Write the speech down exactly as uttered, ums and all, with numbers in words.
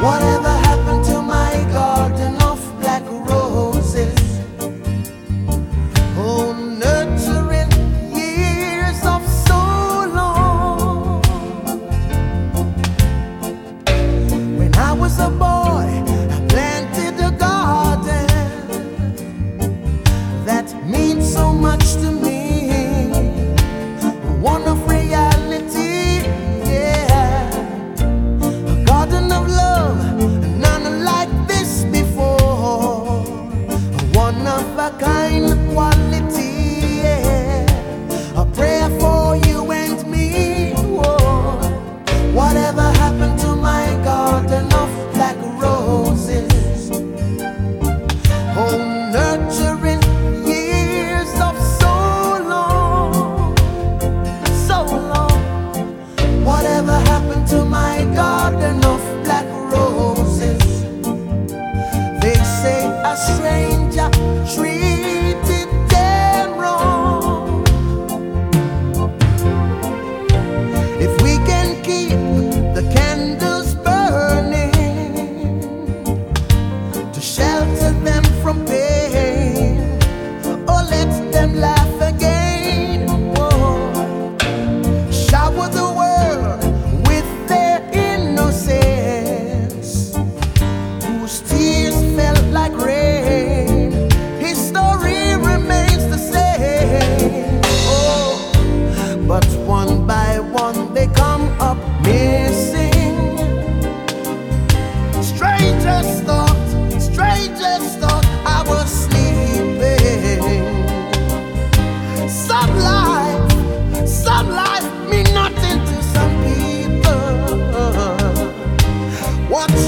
Whatever happened to my garden of black roses? Oh, nurturing years of so long. When I was a boy, I planted a garden that means so much to me. One of reality, yeah. A garden of love, none like this before. One of a kind quality, yeah. A prayer for you and me. Whoa. Whatever happened to my garden of black roses? Oh, nurturing years of so long, so long. Whatever happened to my garden of black roses? They say a stranger treated them wrong. If we can keep the candles burning to shelter them from pain, or let them laugh again. Whoa. Shower the world with their innocence, whose tears felt like rain. His story remains the same. Oh, but one by one they come up missing. Strangers thought, strangers thought I was sleeping. Some life, some life mean nothing to some people. What